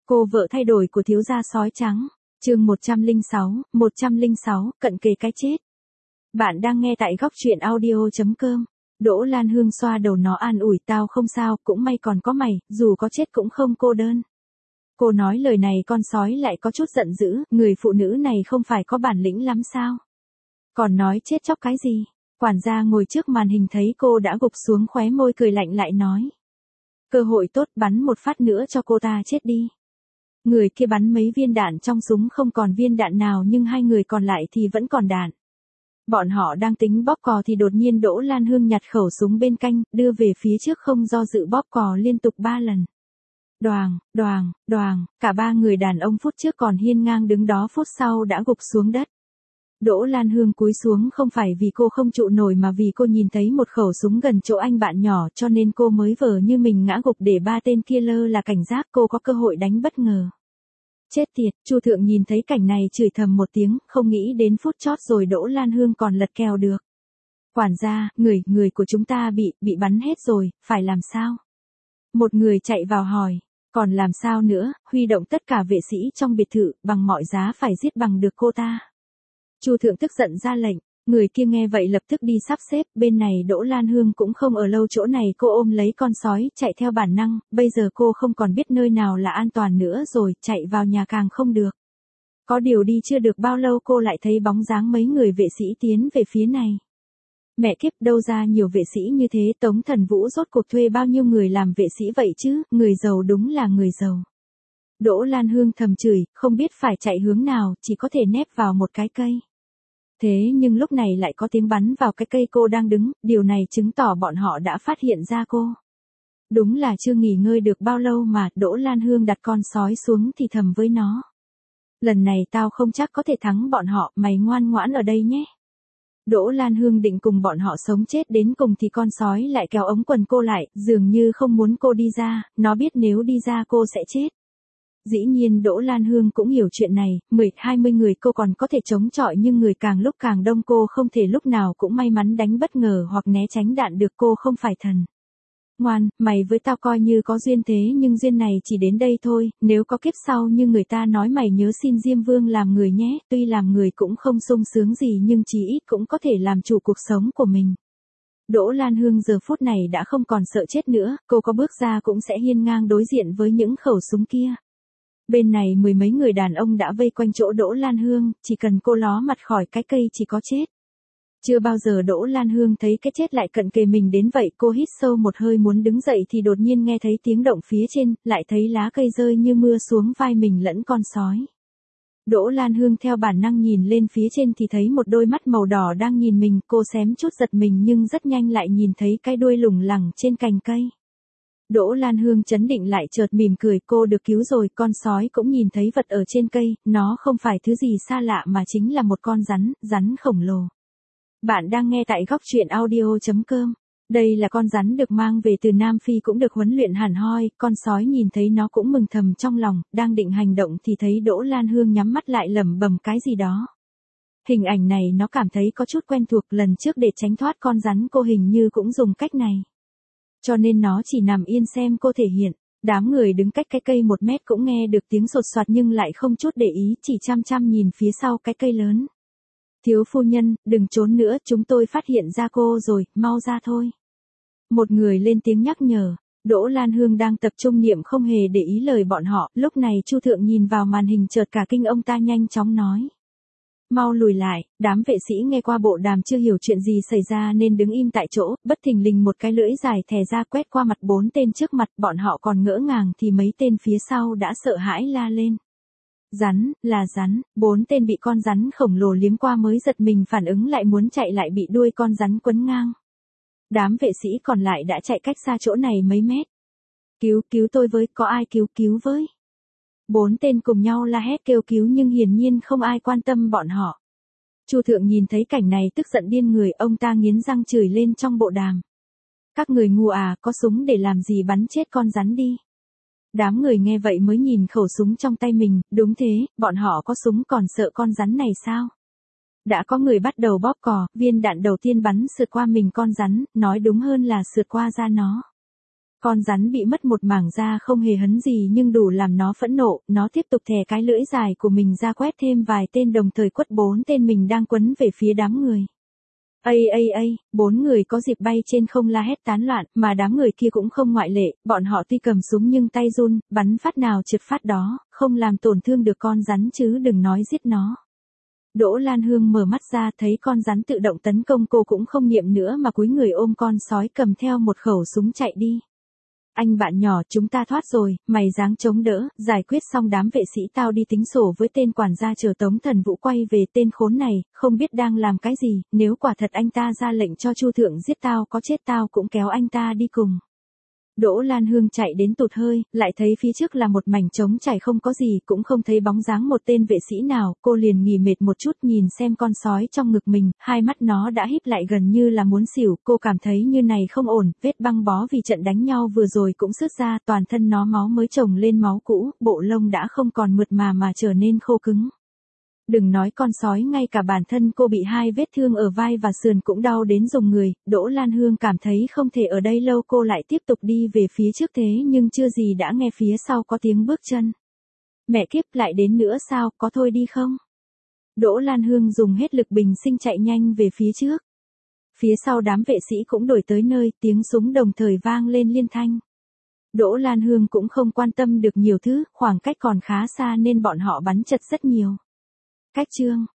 Cô vợ thay đổi của thiếu gia sói trắng. Chương 106, cận kề cái chết. Bạn đang nghe tại góc truyện audio.com. Đỗ Lan Hương xoa đầu nó an ủi, tao không sao, cũng may còn có mày, dù có chết cũng không cô đơn. Cô nói lời này con sói lại có chút giận dữ, người phụ nữ này không phải có bản lĩnh lắm sao? Còn nói chết chóc cái gì? Quản gia ngồi trước màn hình thấy cô đã gục xuống, khóe môi cười lạnh lại nói. Cơ hội tốt, bắn một phát nữa cho cô ta chết đi. Người kia bắn mấy viên đạn trong súng không còn viên đạn nào, nhưng hai người còn lại thì vẫn còn đạn. Bọn họ đang tính bóp cò thì đột nhiên Đỗ Lan Hương nhặt khẩu súng bên cạnh, đưa về phía trước không do dự bóp cò liên tục 3 lần. Đoàng, đoàng, đoàng, cả ba người đàn ông phút trước còn hiên ngang đứng đó phút sau đã gục xuống đất. Đỗ Lan Hương cúi xuống không phải vì cô không trụ nổi mà vì cô nhìn thấy một khẩu súng gần chỗ anh bạn nhỏ, cho nên cô mới vờ như mình ngã gục để ba tên kia lơ là cảnh giác, cô có cơ hội đánh bất ngờ. Chết tiệt, Chu Thượng nhìn thấy cảnh này chửi thầm một tiếng, không nghĩ đến phút chót rồi Đỗ Lan Hương còn lật kèo được. Quản gia, người của chúng ta bị bắn hết rồi, phải làm sao? Một người chạy vào hỏi, còn làm sao nữa, huy động tất cả vệ sĩ trong biệt thự, bằng mọi giá phải giết bằng được cô ta. Chu Thượng tức giận ra lệnh, người kia nghe vậy lập tức đi sắp xếp, bên này Đỗ Lan Hương cũng không ở lâu chỗ này, cô ôm lấy con sói, chạy theo bản năng, bây giờ cô không còn biết nơi nào là an toàn nữa rồi, chạy vào nhà càng không được. Có điều đi chưa được bao lâu cô lại thấy bóng dáng mấy người vệ sĩ tiến về phía này. Mẹ kiếp, đâu ra nhiều vệ sĩ như thế, Tống Thần Vũ rốt cuộc thuê bao nhiêu người làm vệ sĩ vậy chứ, người giàu đúng là người giàu. Đỗ Lan Hương thầm chửi, không biết phải chạy hướng nào, chỉ có thể nép vào một cái cây. Thế nhưng lúc này lại có tiếng bắn vào cái cây cô đang đứng, điều này chứng tỏ bọn họ đã phát hiện ra cô. Đúng là chưa nghỉ ngơi được bao lâu mà, Đỗ Lan Hương đặt con sói xuống thì thầm với nó. Lần này tao không chắc có thể thắng bọn họ, mày ngoan ngoãn ở đây nhé. Đỗ Lan Hương định cùng bọn họ sống chết đến cùng thì con sói lại kéo ống quần cô lại, dường như không muốn cô đi ra, nó biết nếu đi ra cô sẽ chết. Dĩ nhiên Đỗ Lan Hương cũng hiểu chuyện này, 10-20 người cô còn có thể chống chọi nhưng người càng lúc càng đông cô không thể lúc nào cũng may mắn đánh bất ngờ hoặc né tránh đạn được, cô không phải thần. Ngoan, mày với tao coi như có duyên thế nhưng duyên này chỉ đến đây thôi, nếu có kiếp sau như người ta nói mày nhớ xin Diêm Vương làm người nhé, tuy làm người cũng không sung sướng gì nhưng chí ít cũng có thể làm chủ cuộc sống của mình. Đỗ Lan Hương giờ phút này đã không còn sợ chết nữa, cô có bước ra cũng sẽ hiên ngang đối diện với những khẩu súng kia. Bên này 10 mấy người đàn ông đã vây quanh chỗ Đỗ Lan Hương, chỉ cần cô ló mặt khỏi cái cây chỉ có chết. Chưa bao giờ Đỗ Lan Hương thấy cái chết lại cận kề mình đến vậy, cô hít sâu một hơi muốn đứng dậy thì đột nhiên nghe thấy tiếng động phía trên, lại thấy lá cây rơi như mưa xuống vai mình lẫn con sói. Đỗ Lan Hương theo bản năng nhìn lên phía trên thì thấy một đôi mắt màu đỏ đang nhìn mình, cô xém chút giật mình nhưng rất nhanh lại nhìn thấy cái đuôi lủng lẳng trên cành cây. Đỗ Lan Hương trấn định lại chợt mỉm cười, cô được cứu rồi, con sói cũng nhìn thấy vật ở trên cây, nó không phải thứ gì xa lạ mà chính là một con rắn khổng lồ. Bạn đang nghe tại góc truyện audio.com. Đây là con rắn được mang về từ Nam Phi cũng được huấn luyện hẳn hoi, con sói nhìn thấy nó cũng mừng thầm trong lòng, đang định hành động thì thấy Đỗ Lan Hương nhắm mắt lại lẩm bẩm cái gì đó. Hình ảnh này nó cảm thấy có chút quen thuộc, lần trước để tránh thoát con rắn cô hình như cũng dùng cách này. Cho nên nó chỉ nằm yên xem cô thể hiện. Đám người đứng cách cái cây 1 mét cũng nghe được tiếng sột soạt nhưng lại không chút để ý, chỉ chăm chăm nhìn phía sau cái cây lớn. Thiếu phu nhân, đừng trốn nữa, chúng tôi phát hiện ra cô rồi, mau ra thôi. Một người lên tiếng nhắc nhở. Đỗ Lan Hương đang tập trung niệm không hề để ý lời bọn họ, lúc này Chu Thượng nhìn vào màn hình chợt cả kinh, ông ta nhanh chóng nói. Mau lùi lại, đám vệ sĩ nghe qua bộ đàm chưa hiểu chuyện gì xảy ra nên đứng im tại chỗ, bất thình lình một cái lưỡi dài thè ra quét qua mặt 4 tên trước mặt, bọn họ còn ngỡ ngàng thì mấy tên phía sau đã sợ hãi la lên. Rắn, là rắn, 4 tên bị con rắn khổng lồ liếm qua mới giật mình phản ứng lại muốn chạy lại bị đuôi con rắn quấn ngang. Đám vệ sĩ còn lại đã chạy cách xa chỗ này mấy mét. Cứu tôi với, có ai cứu với. 4 tên cùng nhau la hét kêu cứu nhưng hiển nhiên không ai quan tâm bọn họ. Chu Thượng nhìn thấy cảnh này tức giận điên người, ông ta nghiến răng chửi lên trong bộ đàm. Các người ngu à, có súng để làm gì, bắn chết con rắn đi. Đám người nghe vậy mới nhìn khẩu súng trong tay mình, đúng thế, bọn họ có súng còn sợ con rắn này sao? Đã có người bắt đầu bóp cò, viên đạn đầu tiên bắn sượt qua mình con rắn, nói đúng hơn là sượt qua da nó. Con rắn bị mất một mảng da không hề hấn gì nhưng đủ làm nó phẫn nộ, nó tiếp tục thè cái lưỡi dài của mình ra quét thêm vài tên đồng thời quất 4 tên mình đang quấn về phía đám người. Ây, 4 người có dịp bay trên không la hét tán loạn, mà đám người kia cũng không ngoại lệ, bọn họ tuy cầm súng nhưng tay run, bắn phát nào trượt phát đó, không làm tổn thương được con rắn chứ đừng nói giết nó. Đỗ Lan Hương mở mắt ra thấy con rắn tự động tấn công cô cũng không niệm nữa mà cúi người ôm con sói cầm theo một khẩu súng chạy đi. Anh bạn nhỏ, chúng ta thoát rồi, mày dáng chống đỡ, giải quyết xong đám vệ sĩ tao đi tính sổ với tên quản gia chờ Tống Thần Vũ quay về. Tên khốn này, không biết đang làm cái gì, nếu quả thật anh ta ra lệnh cho Chu Thượng giết tao có chết tao cũng kéo anh ta đi cùng. Đỗ Lan Hương chạy đến tụt hơi, lại thấy phía trước là một mảnh trống trải không có gì, cũng không thấy bóng dáng một tên vệ sĩ nào, cô liền nghỉ mệt một chút nhìn xem con sói trong ngực mình, hai mắt nó đã híp lại gần như là muốn xỉu, cô cảm thấy như này không ổn, vết băng bó vì trận đánh nhau vừa rồi cũng sứt ra, toàn thân nó máu mới chồng lên máu cũ, bộ lông đã không còn mượt mà trở nên khô cứng. Đừng nói con sói, ngay cả bản thân cô bị 2 vết thương ở vai và sườn cũng đau đến rùng người, Đỗ Lan Hương cảm thấy không thể ở đây lâu, cô lại tiếp tục đi về phía trước thế nhưng chưa gì đã nghe phía sau có tiếng bước chân. Mẹ kiếp, lại đến nữa sao, có thôi đi không? Đỗ Lan Hương dùng hết lực bình sinh chạy nhanh về phía trước. Phía sau đám vệ sĩ cũng đuổi tới nơi, tiếng súng đồng thời vang lên liên thanh. Đỗ Lan Hương cũng không quan tâm được nhiều thứ, khoảng cách còn khá xa nên bọn họ bắn chật rất nhiều. Cách chương